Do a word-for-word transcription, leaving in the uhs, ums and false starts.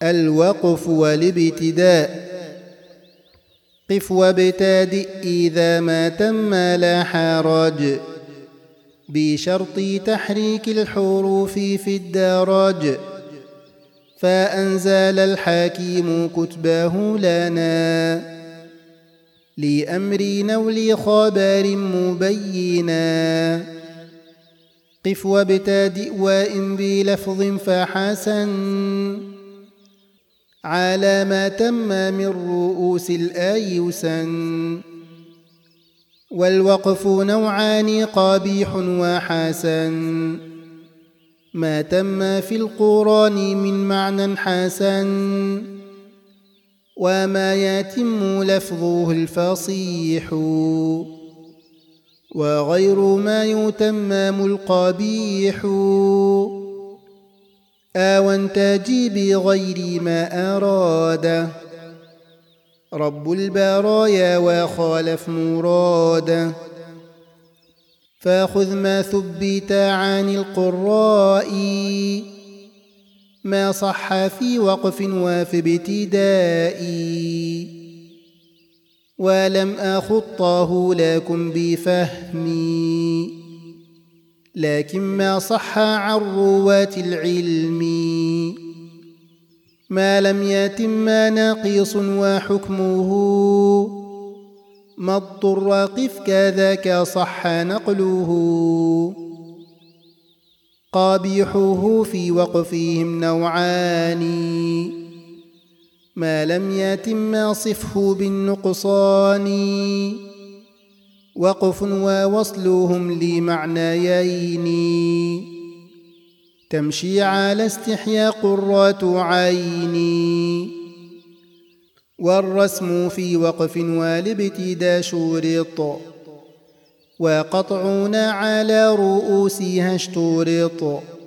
الوقف والابتداء. قف وابتدئ إذا ما تم لا حرج، بشرط تحريك الحروف في الدرج. فأنزل الحكيم كتبه لنا، لأمر أو لخبر مبينا. قف وابتدئ وإن بلفظ فحسن، على ما تم من رؤوس الآي يسن. والوقف نوعان قبيح وحسن، ما تم في القرآن من معنى حسن، وما يتم لفظه الفصيح، وغير ما يتمم القبيح. أو تجي بغير ما أراد رب البرايا وخالف مراده. فخذ ما ثبت عن القراء، ما صح في وقف وفي ابتداء. ولم أخطه لكم بفهمي، لكن ما صح عن رواة العلم. ما لم يتم ناقص وحكمه، ما اضطر قف كذاك صح نقله. قبيحه في وقفهم نوعان، ما لم يتم صفه بالنقصان. وقف ووصلهم لمعنيين، تمشي على استحياء قرة عيني. والرسم في وقف والابتداء شرط، وقطعنا على رؤوسها اشترط.